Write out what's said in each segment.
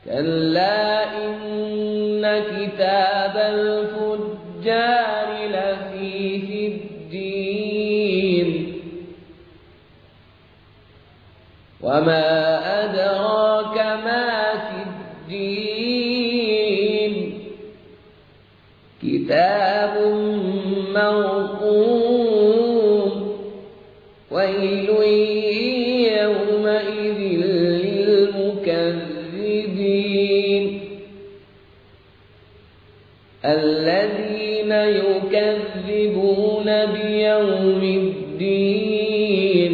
كلا إن كتاب الفجار لفي سجين وما أدراك ما سجين كتاب مرقوم ويل يومئذ للمكذبين الذين يكذبون بيوم الدين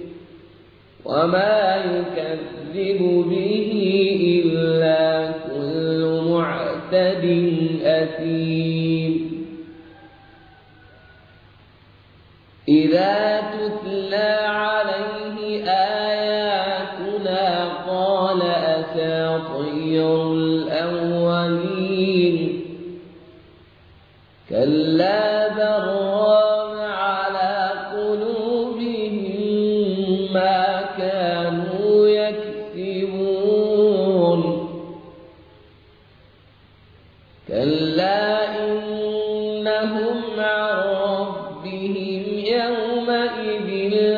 وما يكذب به إلا كل معتد أثيم إذا تتلى عليه آياتنا قال أساطير الأولين كلا بل ران على قلوبهم ما كانوا يكسبون كلا إنهم عن ربهم يومئذ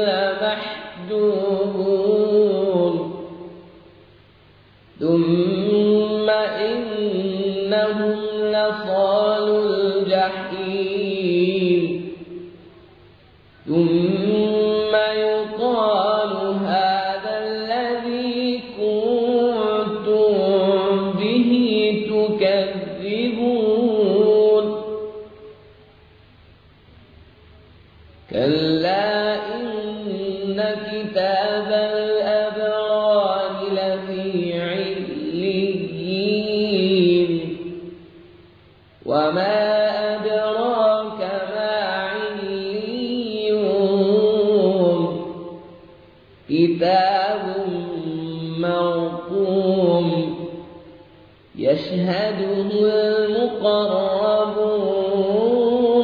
لمحجوبون ثم إنهم لصالوا الجحيم ثم يقال هذا الذي كنتم به تكذبون كلا إن كتاب الأبرار لفي عليين وما أدراك ما عليون كتاب مرقوم يشهده المقربون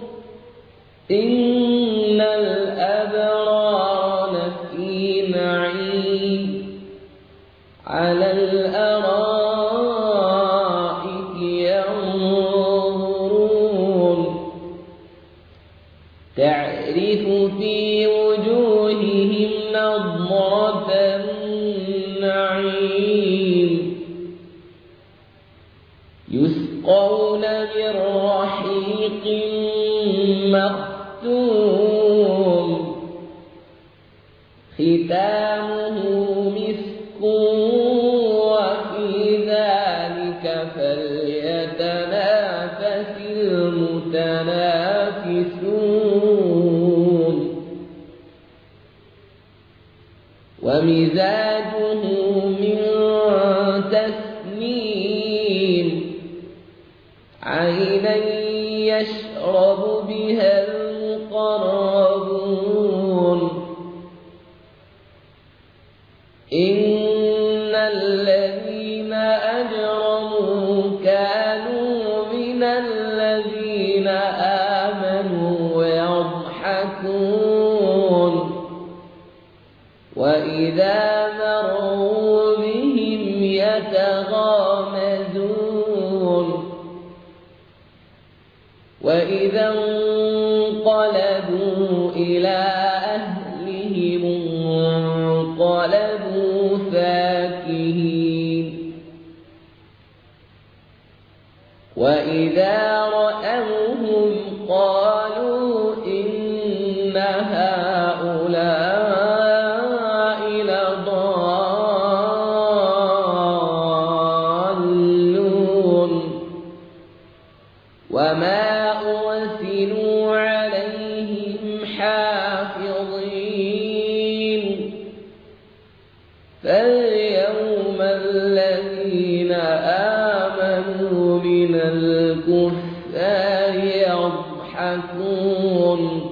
إن الأبرار لفي نعيم على الأرائك ينظرون تعرف في وجوههم نضرة النعيم يسقون من رحيق مختوم ختامه مسك وفي ذلك فليتنافس المتنافسون ومزاجه من تسنيم عينا يشرب بها المقربون إن الذين أجرموا كانوا من الذين آمنوا يضحكون وإذا مروا بهم يتغامزون وإذا انقلبوا إلى أهلهم انقلبوا فاكهين وإذا رأوهم قالوا إن هؤلاء لضالون وما أرسلوا عليهم حافظين فاليوم الذين آمنوا من الكفار يضحكون